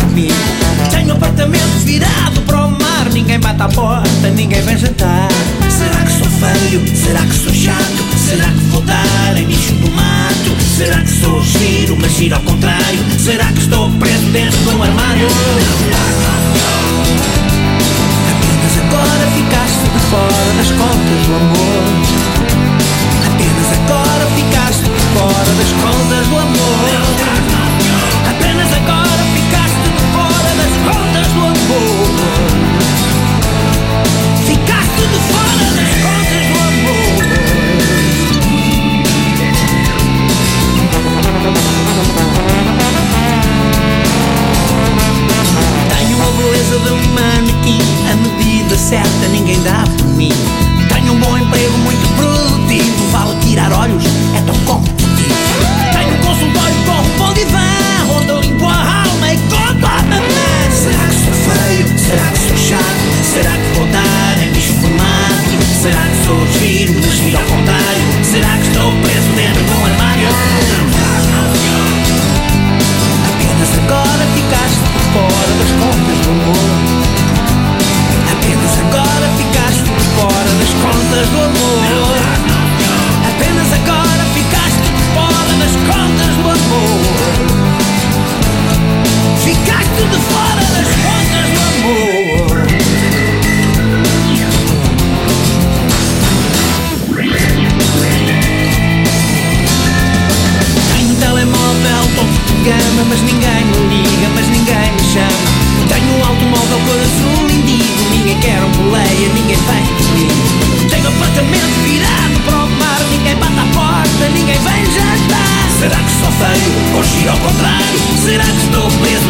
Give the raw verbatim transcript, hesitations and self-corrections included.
comigo. Tenho apartamento virado para o mar, ninguém bate à porta, ninguém vem jantar. Será que sou feio? Será que sou chato? Será que vou dar em nicho do mato? Será que sou giro, mas giro ao contrário? Será que estou preso dentro de um armário? Apenas agora ficaste de fora das contas do amor. Apenas agora ficaste de fora das contas do amor. Apenas agora ficaste de fora das contas do amor. Ficaste de fora das contas do amor. Tenho a beleza de um manequim, a medida certa ninguém dá por mim. Tenho um bom emprego muito produtivo, vale tirar olhos, é tão competitivo. Tenho um consultório com um bom divã, onde eu limpo a alma e conto a mamã. Será que sou feio? Será que sou chato? Será que vou dar em bicho formato? Será que sou giro, mas giro ao contrário? Será que estou preso dentro de um armário? Apenas agora ficaste por fora das contas do amor. Apenas agora ficaste por fora das contas do amor. Apenas agora ficaste por fora das contas do amor. Ficaste de fora das contas do amor. Tenho um telemóvel topo de gama, mas ninguém me liga, mas ninguém me chama. Tenho um automóvel cor azul indigo, ninguém quer um boleia, ninguém vem comigo. Tenho apartamento virado para o mar, ninguém bate à porta, ninguém vem jantar. Será que sou feio ou giro ao contrário? Será que estou preso